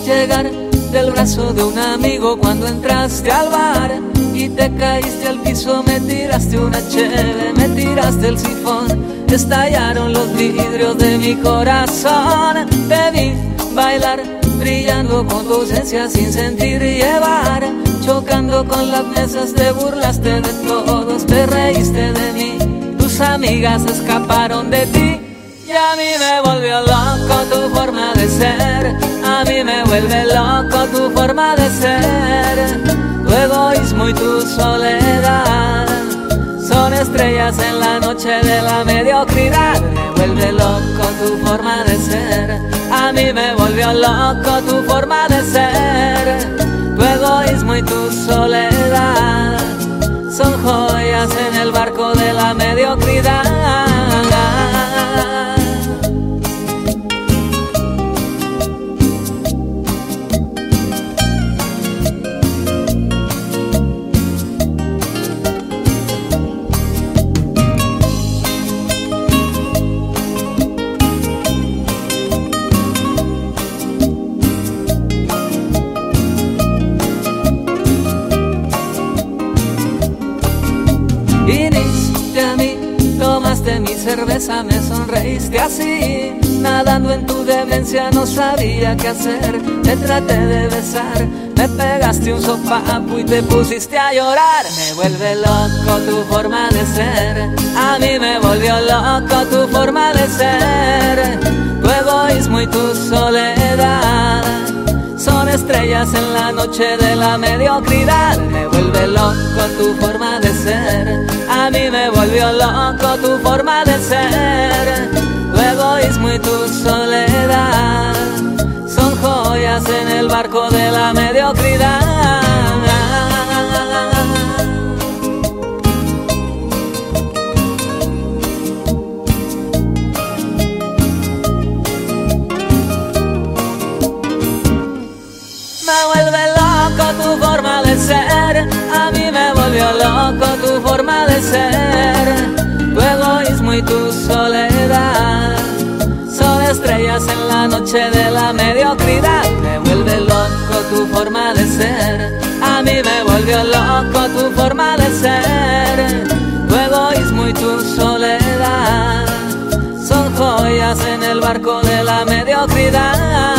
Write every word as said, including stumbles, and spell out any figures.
llegar del brazo de un amigo cuando entraste al bar y te caíste al piso, me tiraste una cheve, me tiraste el sifón, estallaron los vidrios de mi corazón. Te vi bailar, brillando con tu ausencia sin sentir llevar, chocando con las mesas, te burlaste de todos, te reíste de mí, tus amigas escaparon de ti. Y a mí me volvió loco tu forma de ser, a mí me vuelve loco tu forma de ser. Tu egoísmo y tu soledad son estrellas en la noche de la mediocridad. Me vuelve loco tu forma de ser, a mí me volvió loco tu forma de ser. Tu egoísmo y tu soledad son joyas en el barco de la mediocridad. Viniste a mí, tomaste mi cerveza, me sonreíste así, nadando en tu demencia no sabía qué hacer. Te traté de besar, me pegaste un sopapo y te pusiste a llorar. Me vuelve loco tu forma de ser, a mí me volvió loco tu forma de ser. Tu egoísmo y tu soledad son estrellas en la noche de la mediocridad. Me vuelve loco tu forma de ser, a mí me volvió loco tu forma de ser. Tu egoísmo y tu soledad son joyas en el barco de la mediocridad. Me vuelve loco tu forma de ser, a mí me volvió loco tu forma de ser. Tu egoísmo y tu soledad son estrellas en la noche de la mediocridad. Me vuelve loco tu forma de ser, a mí me volvió loco tu forma de ser. Tu egoísmo y tu soledad son joyas en el barco de la mediocridad.